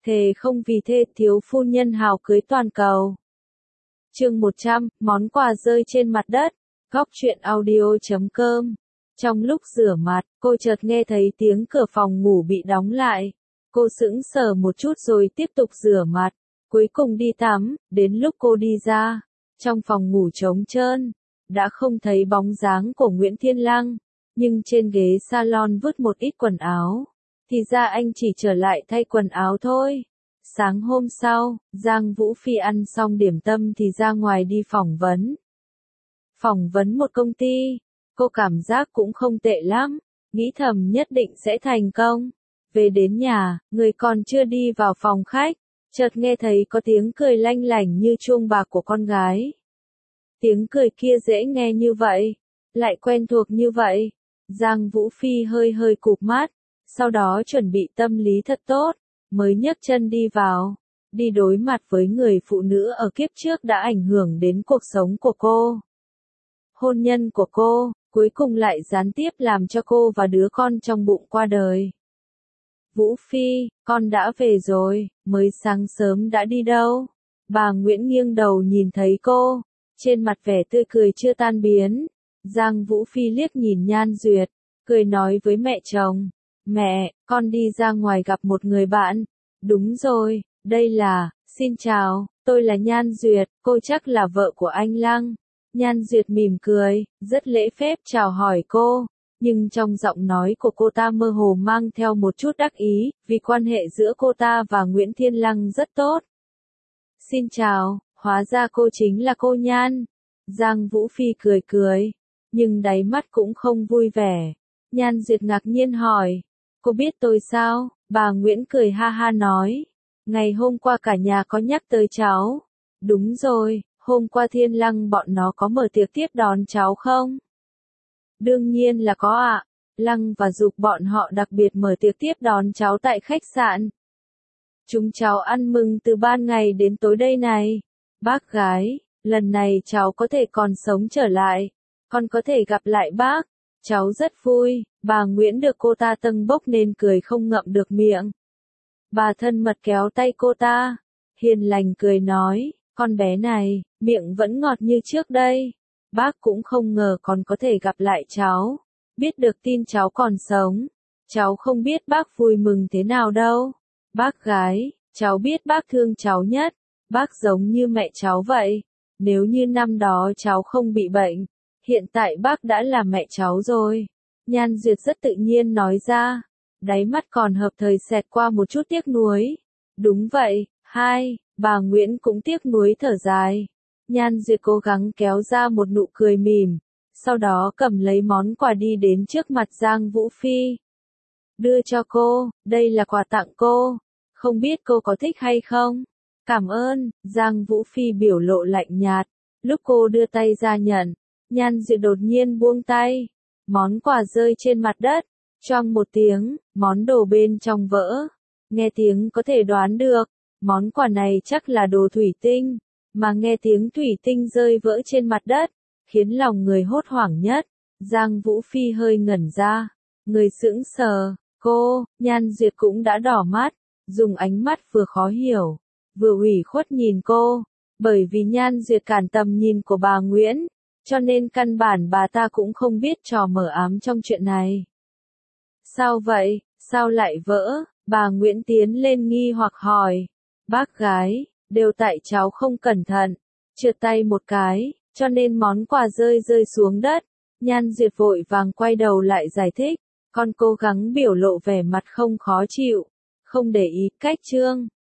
thề không vì thê thiếu phu nhân hào cưới toàn cầu. Chương 100, món quà rơi trên mặt đất. Góc truyện audio.com. Trong lúc rửa mặt, cô chợt nghe thấy tiếng cửa phòng ngủ bị đóng lại. Cô sững sờ một chút rồi tiếp tục rửa mặt. Cuối cùng đi tắm, đến lúc cô đi ra, trong phòng ngủ trống trơn, đã không thấy bóng dáng của Nguyễn Thiên Lăng, nhưng trên ghế salon vứt một ít quần áo. Thì ra anh chỉ trở lại thay quần áo thôi. Sáng hôm sau, Giang Vũ Phi ăn xong điểm tâm thì ra ngoài đi phỏng vấn. Phỏng vấn một công ty, cô cảm giác cũng không tệ lắm, nghĩ thầm nhất định sẽ thành công. Về đến nhà, người còn chưa đi vào phòng khách, chợt nghe thấy có tiếng cười lanh lảnh như chuông bạc của con gái. Tiếng cười kia dễ nghe như vậy, lại quen thuộc như vậy. Giang Vũ Phi hơi hơi cụp mắt, sau đó chuẩn bị tâm lý thật tốt, mới nhấc chân đi vào, đi đối mặt với người phụ nữ ở kiếp trước đã ảnh hưởng đến cuộc sống của cô. Hôn nhân của cô, cuối cùng lại gián tiếp làm cho cô và đứa con trong bụng qua đời. Vũ Phi, con đã về rồi, mới sáng sớm đã đi đâu? Bà Nguyễn nghiêng đầu nhìn thấy cô, trên mặt vẻ tươi cười chưa tan biến. Giang Vũ Phi liếc nhìn Nhan Duyệt, cười nói với mẹ chồng, mẹ, con đi ra ngoài gặp một người bạn. Đúng rồi, đây là, xin chào, tôi là Nhan Duyệt, cô chắc là vợ của anh Lăng. Nhan Duyệt mỉm cười, rất lễ phép chào hỏi cô, nhưng trong giọng nói của cô ta mơ hồ mang theo một chút đắc ý, vì quan hệ giữa cô ta và Nguyễn Thiên Lăng rất tốt. Xin chào, hóa ra cô chính là cô Nhan. Giang Vũ Phi cười cười, nhưng đáy mắt cũng không vui vẻ. Nhan Duyệt ngạc nhiên hỏi, cô biết tôi sao? Bà Nguyễn cười ha ha nói, ngày hôm qua cả nhà có nhắc tới cháu. Đúng rồi, hôm qua Thiên Lăng bọn nó có mở tiệc tiếp đón cháu không? Đương nhiên là có ạ. Lăng và Dục bọn họ đặc biệt mở tiệc tiếp đón cháu tại khách sạn. Chúng cháu ăn mừng từ ban ngày đến tối đây này. Bác gái, lần này cháu có thể còn sống trở lại, con có thể gặp lại bác. Cháu rất vui. Bà Nguyễn được cô ta tâng bốc nên cười không ngậm được miệng. Bà thân mật kéo tay cô ta, hiền lành cười nói, con bé này, miệng vẫn ngọt như trước đây. Bác cũng không ngờ còn có thể gặp lại cháu. Biết được tin cháu còn sống, cháu không biết bác vui mừng thế nào đâu. Bác gái, cháu biết bác thương cháu nhất. Bác giống như mẹ cháu vậy. Nếu như năm đó cháu không bị bệnh, hiện tại bác đã là mẹ cháu rồi. Nhan Duyệt rất tự nhiên nói ra, đáy mắt còn hợp thời xẹt qua một chút tiếc nuối. Đúng vậy, bà Nguyễn cũng tiếc nuối thở dài. Nhan Duyệt cố gắng kéo ra một nụ cười mỉm, sau đó cầm lấy món quà đi đến trước mặt Giang Vũ Phi. Đưa cho cô, đây là quà tặng cô, không biết cô có thích hay không? Cảm ơn. Giang Vũ Phi biểu lộ lạnh nhạt, lúc cô đưa tay ra nhận, Nhan Duyệt đột nhiên buông tay. Món quà rơi trên mặt đất, choang một tiếng, món đồ bên trong vỡ. Nghe tiếng có thể đoán được, món quà này chắc là đồ thủy tinh, mà nghe tiếng thủy tinh rơi vỡ trên mặt đất, khiến lòng người hốt hoảng nhất. Giang Vũ Phi hơi ngẩn ra, người sững sờ, Nhan Duyệt cũng đã đỏ mắt, dùng ánh mắt vừa khó hiểu, vừa ủy khuất nhìn cô, bởi vì Nhan Duyệt cản tầm nhìn của bà Nguyễn, cho nên căn bản bà ta cũng không biết trò mờ ám trong chuyện này. Sao vậy, sao lại vỡ? Bà Nguyễn tiến lên nghi hoặc hỏi. Bác gái, đều tại cháu không cẩn thận, trượt tay một cái, cho nên món quà rơi xuống đất. Nhan Duyệt vội vàng quay đầu lại giải thích, con cố gắng biểu lộ vẻ mặt không khó chịu, không để ý cách chương.